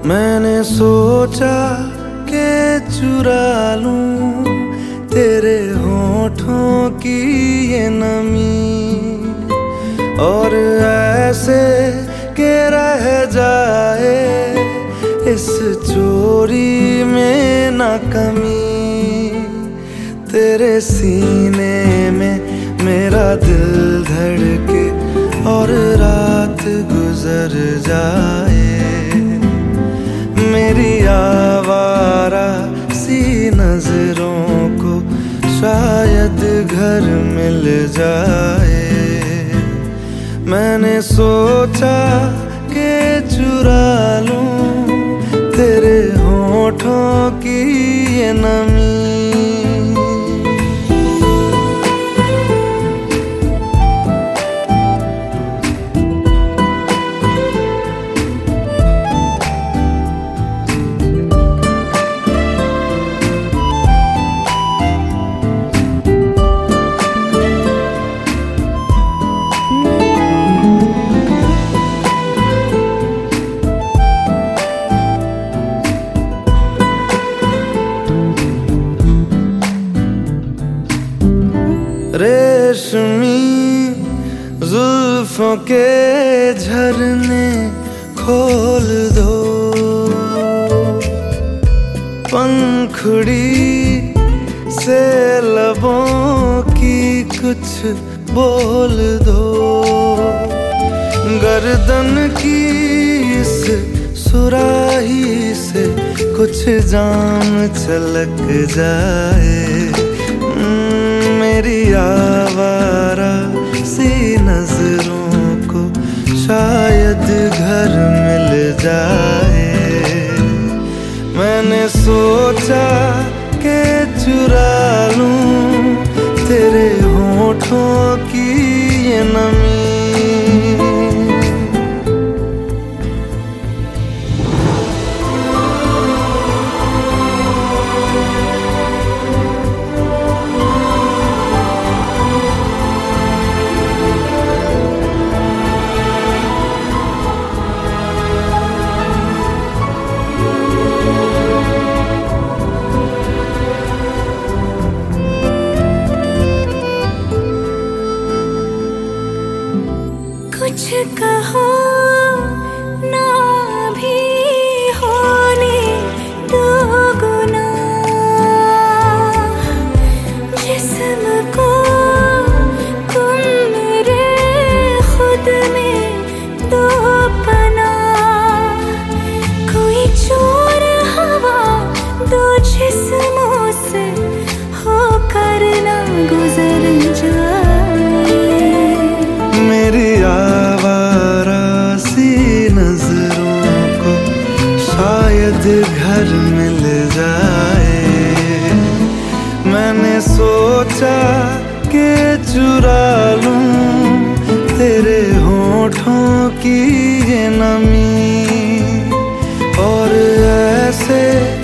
मैंने सोचा कि चुरा लूं तेरे होठों की ये नमी, और ऐसे के रह जाए इस चोरी में ना कमी। तेरे सीने में मेरा दिल धड़के और रात गुजर जाए, मेरी आवारा सी नजरों को शायद घर मिल जाए। मैंने सोचा कि चुरा लूं तेरे होठों की ये नमी। रेशमी जुल्फों के झरने खोल दो, पंखुड़ी से लबों की कुछ बोल दो। गर्दन की इस सुराही से कुछ जाम छलक जाए, मेरी आवारा सी नजरों को शायद घर मिल जाए। मैंने सोचा कि चुरा लूं तेरे होठों की ये नमी। कुछ कहो ना भी होने दो गुना, जिस्म को तुम मेरे खुद में दो पना। कोई चोर हवा दो जिस्मों से होकर ना गुजर जाए, मेरी आवारा सी नजरों को शायद घर मिल जाए। मैंने सोचा कि चुरा लूं तेरे होठों की ये नमी, और ऐसे